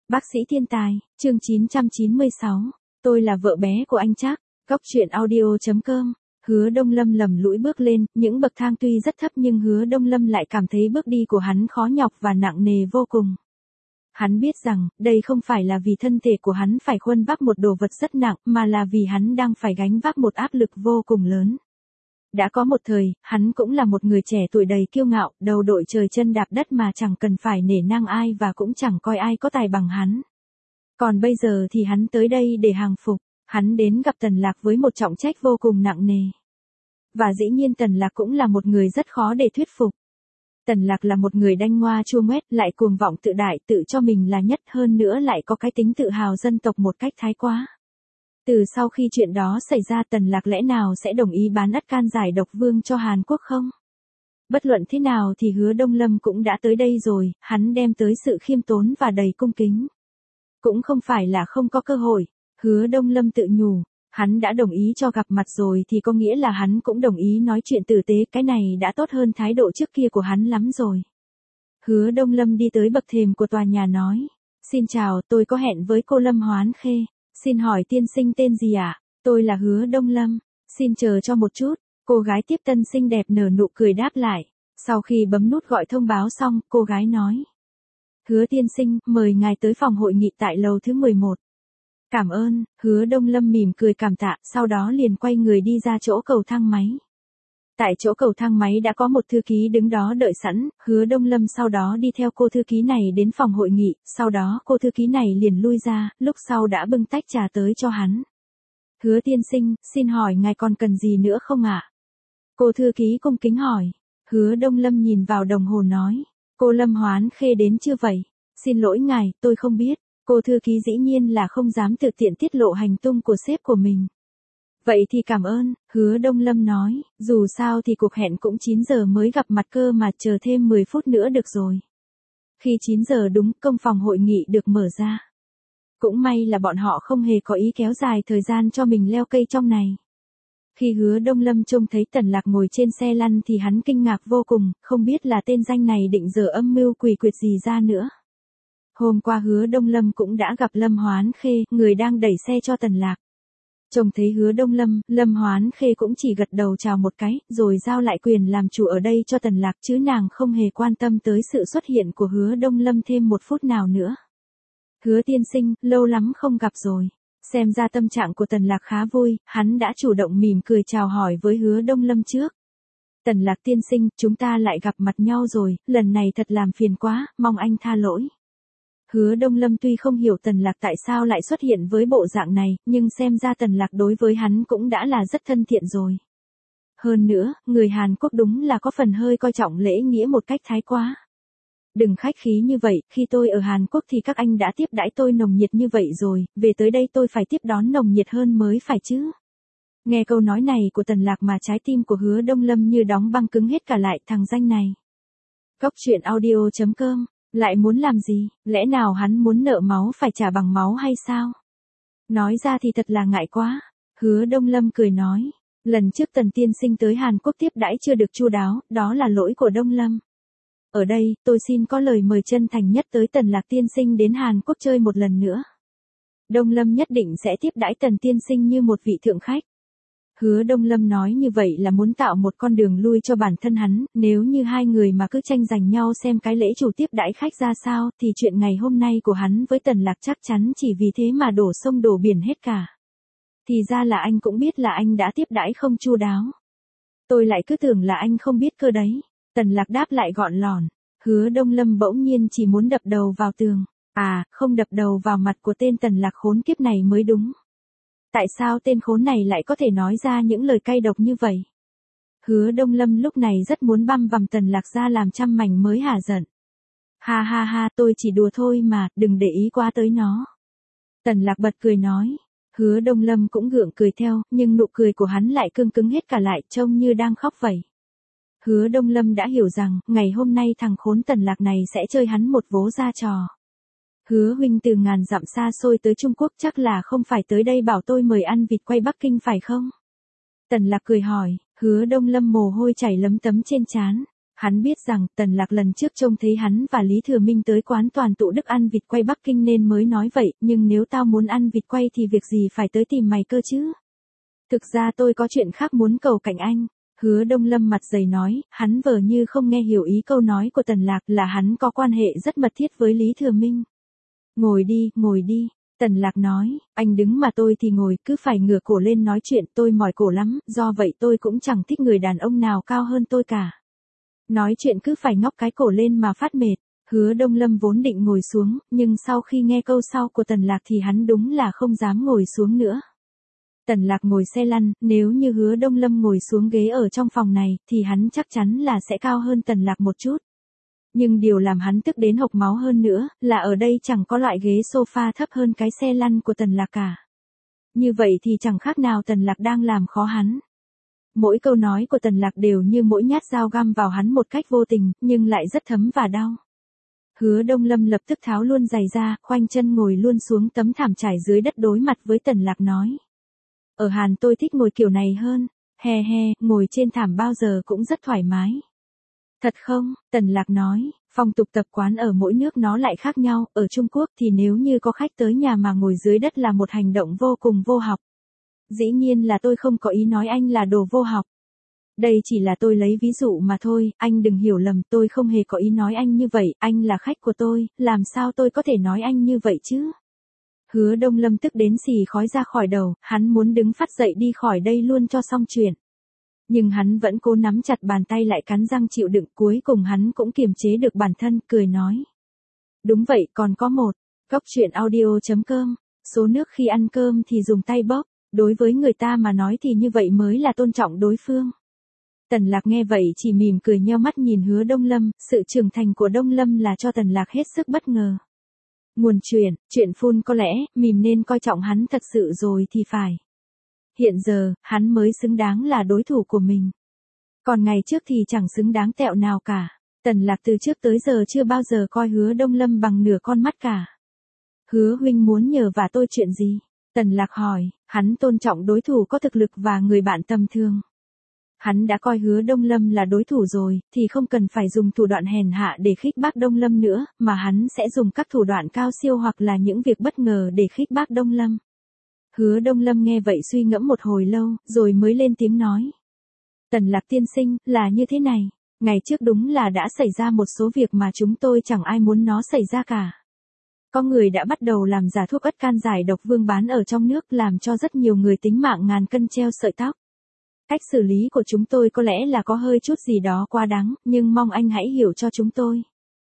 Bác sĩ thiên tài, chương 996. Tôi là vợ bé của anh Trác. Góc truyện audio.com. Hứa Đông Lâm lầm lũi bước lên, những bậc thang tuy rất thấp nhưng Hứa Đông Lâm lại cảm thấy bước đi của hắn khó nhọc và nặng nề vô cùng. Hắn biết rằng, đây không phải là vì thân thể của hắn phải khuân vác một đồ vật rất nặng, mà là vì hắn đang phải gánh vác một áp lực vô cùng lớn. Đã có một thời, hắn cũng là một người trẻ tuổi đầy kiêu ngạo, đầu đội trời chân đạp đất mà chẳng cần phải nể nang ai và cũng chẳng coi ai có tài bằng hắn. Còn bây giờ thì hắn tới đây để hàng phục, hắn đến gặp Tần Lạc với một trọng trách vô cùng nặng nề. Và dĩ nhiên Tần Lạc cũng là một người rất khó để thuyết phục. Tần Lạc là một người đanh ngoa chua ngoét, lại cuồng vọng tự đại, tự cho mình là nhất, hơn nữa lại có cái tính tự hào dân tộc một cách thái quá. Từ sau khi chuyện đó xảy ra, Tần Lạc lẽ nào sẽ đồng ý bán ắt can giải độc vương cho Hàn Quốc không? Bất luận thế nào thì Hứa Đông Lâm cũng đã tới đây rồi, hắn đem tới sự khiêm tốn và đầy cung kính. Cũng không phải là không có cơ hội, Hứa Đông Lâm tự nhủ, hắn đã đồng ý cho gặp mặt rồi thì có nghĩa là hắn cũng đồng ý nói chuyện tử tế, cái này đã tốt hơn thái độ trước kia của hắn lắm rồi. Hứa Đông Lâm đi tới bậc thềm của tòa nhà nói, xin chào, tôi có hẹn với cô Lâm Hoán Khê. Xin hỏi tiên sinh tên gì ạ? Tôi là Hứa Đông Lâm. Xin chờ cho một chút. Cô gái tiếp tân xinh đẹp nở nụ cười đáp lại. Sau khi bấm nút gọi thông báo xong, cô gái nói. Hứa tiên sinh, mời ngài tới phòng hội nghị tại lầu thứ 11. Cảm ơn, Hứa Đông Lâm mỉm cười cảm tạ, sau đó liền quay người đi ra chỗ cầu thang máy. Tại chỗ cầu thang máy đã có một thư ký đứng đó đợi sẵn, Hứa Đông Lâm sau đó đi theo cô thư ký này đến phòng hội nghị, sau đó cô thư ký này liền lui ra, lúc sau đã bưng tách trà tới cho hắn. Hứa tiên sinh, xin hỏi ngài còn cần gì nữa không ạ? Cô thư ký cung kính hỏi. Hứa Đông Lâm nhìn vào đồng hồ nói, cô Lâm Hoán Khê đến chưa vậy? Xin lỗi ngài, tôi không biết. Cô thư ký dĩ nhiên là không dám tự tiện tiết lộ hành tung của sếp của mình. Vậy thì cảm ơn, Hứa Đông Lâm nói, dù sao thì cuộc hẹn cũng 9 giờ mới gặp mặt cơ mà, chờ thêm 10 phút nữa được rồi. Khi 9 giờ đúng, công phòng hội nghị được mở ra. Cũng may là bọn họ không hề có ý kéo dài thời gian cho mình leo cây trong này. Khi Hứa Đông Lâm trông thấy Tần Lạc ngồi trên xe lăn thì hắn kinh ngạc vô cùng, không biết là tên danh này định dở âm mưu quỷ quyệt gì ra nữa. Hôm qua Hứa Đông Lâm cũng đã gặp Lâm Hoán Khê, người đang đẩy xe cho Tần Lạc. Trông thấy Hứa Đông Lâm, Lâm Hoán Khê cũng chỉ gật đầu chào một cái, rồi giao lại quyền làm chủ ở đây cho Tần Lạc, chứ nàng không hề quan tâm tới sự xuất hiện của Hứa Đông Lâm thêm một phút nào nữa. Hứa tiên sinh, lâu lắm không gặp rồi. Xem ra tâm trạng của Tần Lạc khá vui, hắn đã chủ động mỉm cười chào hỏi với Hứa Đông Lâm trước. Tần Lạc tiên sinh, chúng ta lại gặp mặt nhau rồi, lần này thật làm phiền quá, mong anh tha lỗi. Hứa Đông Lâm tuy không hiểu Tần Lạc tại sao lại xuất hiện với bộ dạng này, nhưng xem ra Tần Lạc đối với hắn cũng đã là rất thân thiện rồi. Hơn nữa, người Hàn Quốc đúng là có phần hơi coi trọng lễ nghĩa một cách thái quá. Đừng khách khí như vậy, khi tôi ở Hàn Quốc thì các anh đã tiếp đãi tôi nồng nhiệt như vậy rồi, về tới đây tôi phải tiếp đón nồng nhiệt hơn mới phải chứ. Nghe câu nói này của Tần Lạc mà trái tim của Hứa Đông Lâm như đóng băng cứng hết cả lại, thằng danh này. Góc truyện audio.com. Lại muốn làm gì, lẽ nào hắn muốn nợ máu phải trả bằng máu hay sao? Nói ra thì thật là ngại quá. Hứa Đông Lâm cười nói, lần trước Tần tiên sinh tới Hàn Quốc tiếp đãi chưa được chu đáo, đó là lỗi của Đông Lâm. Ở đây, tôi xin có lời mời chân thành nhất tới Tần Lạc tiên sinh đến Hàn Quốc chơi một lần nữa. Đông Lâm nhất định sẽ tiếp đãi Tần tiên sinh như một vị thượng khách. Hứa Đông Lâm nói như vậy là muốn tạo một con đường lui cho bản thân hắn, nếu như hai người mà cứ tranh giành nhau xem cái lễ chủ tiếp đãi khách ra sao, thì chuyện ngày hôm nay của hắn với Tần Lạc chắc chắn chỉ vì thế mà đổ sông đổ biển hết cả. Thì ra là anh cũng biết là anh đã tiếp đãi không chu đáo. Tôi lại cứ tưởng là anh không biết cơ đấy. Tần Lạc đáp lại gọn lỏn. Hứa Đông Lâm bỗng nhiên chỉ muốn đập đầu vào tường. À, không đập đầu vào mặt của tên Tần Lạc khốn kiếp này mới đúng. Tại sao tên khốn này lại có thể nói ra những lời cay độc như vậy? Hứa Đông Lâm lúc này rất muốn băm vằm Tần Lạc ra làm trăm mảnh mới hả giận. Ha ha ha, tôi chỉ đùa thôi mà, đừng để ý quá tới nó. Tần Lạc bật cười nói. Hứa Đông Lâm cũng gượng cười theo, nhưng nụ cười của hắn lại cương cứng hết cả lại, trông như đang khóc vậy. Hứa Đông Lâm đã hiểu rằng, ngày hôm nay thằng khốn Tần Lạc này sẽ chơi hắn một vố ra trò. Hứa huynh từ ngàn dặm xa xôi tới Trung Quốc chắc là không phải tới đây bảo tôi mời ăn vịt quay Bắc Kinh phải không? Tần Lạc cười hỏi, Hứa Đông Lâm mồ hôi chảy lấm tấm trên trán. Hắn biết rằng Tần Lạc lần trước trông thấy hắn và Lý Thừa Minh tới quán Toàn Tụ Đức ăn vịt quay Bắc Kinh nên mới nói vậy, nhưng nếu tao muốn ăn vịt quay thì việc gì phải tới tìm mày cơ chứ? Thực ra tôi có chuyện khác muốn cầu cạnh anh. Hứa Đông Lâm mặt dày nói, hắn vờ như không nghe hiểu ý câu nói của Tần Lạc, là hắn có quan hệ rất mật thiết với Lý Thừa Minh. Ngồi đi. Tần Lạc nói, anh đứng mà tôi thì ngồi, cứ phải ngửa cổ lên nói chuyện, tôi mỏi cổ lắm, do vậy tôi cũng chẳng thích người đàn ông nào cao hơn tôi cả. Nói chuyện cứ phải ngóc cái cổ lên mà phát mệt. Hứa Đông Lâm vốn định ngồi xuống, nhưng sau khi nghe câu sau của Tần Lạc thì hắn đúng là không dám ngồi xuống nữa. Tần Lạc ngồi xe lăn, nếu như Hứa Đông Lâm ngồi xuống ghế ở trong phòng này, thì hắn chắc chắn là sẽ cao hơn Tần Lạc một chút. Nhưng điều làm hắn tức đến hộc máu hơn nữa, là ở đây chẳng có loại ghế sofa thấp hơn cái xe lăn của Tần Lạc cả. Như vậy thì chẳng khác nào Tần Lạc đang làm khó hắn. Mỗi câu nói của Tần Lạc đều như mỗi nhát dao găm vào hắn một cách vô tình, nhưng lại rất thấm và đau. Hứa Đông Lâm lập tức tháo luôn giày ra, khoanh chân ngồi luôn xuống tấm thảm trải dưới đất đối mặt với Tần Lạc nói. Ở Hàn tôi thích ngồi kiểu này hơn, he, ngồi trên thảm bao giờ cũng rất thoải mái. Thật không? Tần Lạc nói, phong tục tập quán ở mỗi nước nó lại khác nhau, ở Trung Quốc thì nếu như có khách tới nhà mà ngồi dưới đất là một hành động vô cùng vô học. Dĩ nhiên là tôi không có ý nói anh là đồ vô học. Đây chỉ là tôi lấy ví dụ mà thôi, anh đừng hiểu lầm, tôi không hề có ý nói anh như vậy, anh là khách của tôi, làm sao tôi có thể nói anh như vậy chứ? Hứa Đông Lâm tức đến xì khói ra khỏi đầu, hắn muốn đứng phát dậy đi khỏi đây luôn cho xong chuyện. Nhưng hắn vẫn cố nắm chặt bàn tay lại cắn răng chịu đựng, cuối cùng hắn cũng kiềm chế được bản thân, cười nói. Đúng vậy, còn có một, góc chuyện audio.com, số nước khi ăn cơm thì dùng tay bóp, đối với người ta mà nói thì như vậy mới là tôn trọng đối phương. Tần Lạc nghe vậy chỉ mỉm cười nheo mắt nhìn Hứa Đông Lâm, sự trưởng thành của Đông Lâm là cho Tần Lạc hết sức bất ngờ. Nguồn chuyện phun có lẽ, mìm nên coi trọng hắn thật sự rồi thì phải. Hiện giờ, hắn mới xứng đáng là đối thủ của mình. Còn ngày trước thì chẳng xứng đáng tẹo nào cả. Tần Lạc từ trước tới giờ chưa bao giờ coi Hứa Đông Lâm bằng nửa con mắt cả. Hứa huynh muốn nhờ vả tôi chuyện gì? Tần Lạc hỏi, hắn tôn trọng đối thủ có thực lực và người bạn tầm thường. Hắn đã coi Hứa Đông Lâm là đối thủ rồi, thì không cần phải dùng thủ đoạn hèn hạ để khích bác Đông Lâm nữa, mà hắn sẽ dùng các thủ đoạn cao siêu hoặc là những việc bất ngờ để khích bác Đông Lâm. Hứa Đông Lâm nghe vậy suy ngẫm một hồi lâu, rồi mới lên tiếng nói. Tần Lạc tiên sinh, là như thế này, ngày trước đúng là đã xảy ra một số việc mà chúng tôi chẳng ai muốn nó xảy ra cả. Có người đã bắt đầu làm giả thuốc ất can giải độc vương bán ở trong nước làm cho rất nhiều người tính mạng ngàn cân treo sợi tóc. Cách xử lý của chúng tôi có lẽ là có hơi chút gì đó quá đáng, nhưng mong anh hãy hiểu cho chúng tôi.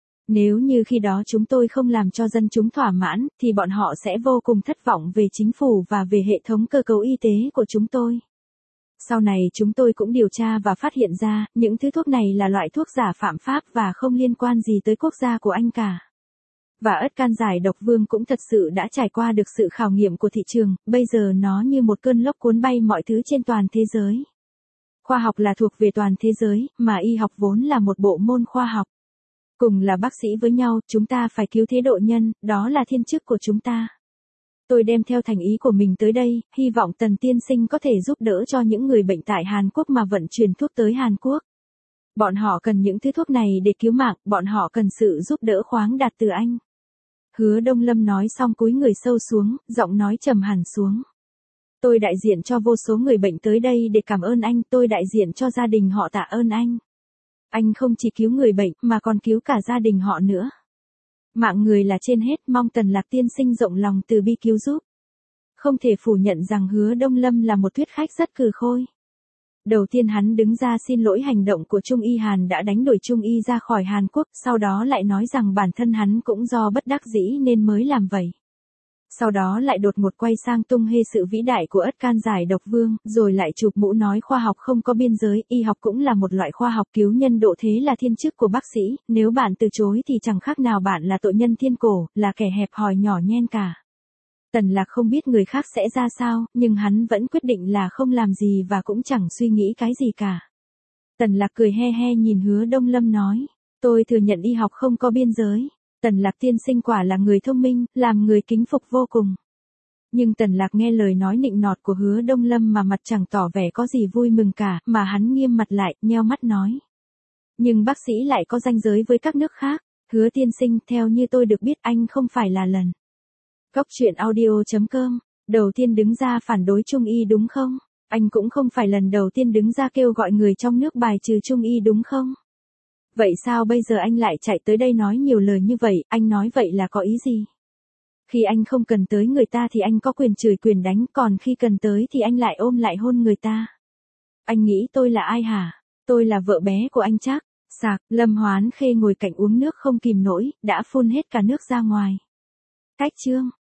Nếu như khi đó chúng tôi không làm cho dân chúng thỏa mãn, thì bọn họ sẽ vô cùng thất vọng về chính phủ và về hệ thống cơ cấu y tế của chúng tôi. Sau này chúng tôi cũng điều tra và phát hiện ra, những thứ thuốc này là loại thuốc giả phạm pháp và không liên quan gì tới quốc gia của anh cả. Và ất can giải độc vương cũng thật sự đã trải qua được sự khảo nghiệm của thị trường, bây giờ nó như một cơn lốc cuốn bay mọi thứ trên toàn thế giới. Khoa học là thuộc về toàn thế giới, mà y học vốn là một bộ môn khoa học. Cùng là bác sĩ với nhau, chúng ta phải cứu thế độ nhân, đó là thiên chức của chúng ta. Tôi đem theo thành ý của mình tới đây, hy vọng Tần tiên sinh có thể giúp đỡ cho những người bệnh tại Hàn Quốc mà vận chuyển thuốc tới Hàn Quốc. Bọn họ cần những thứ thuốc này để cứu mạng, bọn họ cần sự giúp đỡ khoáng đạt từ anh. Hứa Đông Lâm nói xong cúi người sâu xuống, giọng nói trầm hẳn xuống. Tôi đại diện cho vô số người bệnh tới đây để cảm ơn anh, tôi đại diện cho gia đình họ tạ ơn anh. Anh không chỉ cứu người bệnh, mà còn cứu cả gia đình họ nữa. Mạng người là trên hết, mong Tần Lạc tiên sinh rộng lòng từ bi cứu giúp. Không thể phủ nhận rằng Hứa Đông Lâm là một thuyết khách rất cừ khôi. Đầu tiên hắn đứng ra xin lỗi hành động của Trung Y Hàn đã đánh đuổi Trung Y ra khỏi Hàn Quốc, sau đó lại nói rằng bản thân hắn cũng do bất đắc dĩ nên mới làm vậy. Sau đó lại đột ngột quay sang tung hê sự vĩ đại của ất can giải độc vương, rồi lại chụp mũ nói khoa học không có biên giới, y học cũng là một loại khoa học, cứu nhân độ thế là thiên chức của bác sĩ, nếu bạn từ chối thì chẳng khác nào bạn là tội nhân thiên cổ, là kẻ hẹp hòi nhỏ nhen cả. Tần Lạc không biết người khác sẽ ra sao, nhưng hắn vẫn quyết định là không làm gì và cũng chẳng suy nghĩ cái gì cả. Tần Lạc cười he he nhìn Hứa Đông Lâm nói, tôi thừa nhận y học không có biên giới. Tần Lạc tiên sinh quả là người thông minh, làm người kính phục vô cùng. Nhưng Tần Lạc nghe lời nói nịnh nọt của Hứa Đông Lâm mà mặt chẳng tỏ vẻ có gì vui mừng cả, mà hắn nghiêm mặt lại, nheo mắt nói. Nhưng bác sĩ lại có ranh giới với các nước khác. Hứa tiên sinh, theo như tôi được biết anh không phải là lần. Góc truyện audio.com, đầu tiên đứng ra phản đối Trung y đúng không? Anh cũng không phải lần đầu tiên đứng ra kêu gọi người trong nước bài trừ Trung y đúng không? Vậy sao bây giờ anh lại chạy tới đây nói nhiều lời như vậy, anh nói vậy là có ý gì? Khi anh không cần tới người ta thì anh có quyền chửi quyền đánh, còn khi cần tới thì anh lại ôm lại hôn người ta. Anh nghĩ tôi là ai hả? Tôi là vợ bé của anh Trác. Sạc, Lâm Hoán Khê ngồi cạnh uống nước không kìm nổi, đã phun hết cả nước ra ngoài. Cách chương.